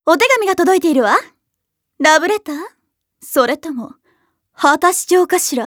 お手紙が届いているわ。ラブレター？それとも果たし状かしら？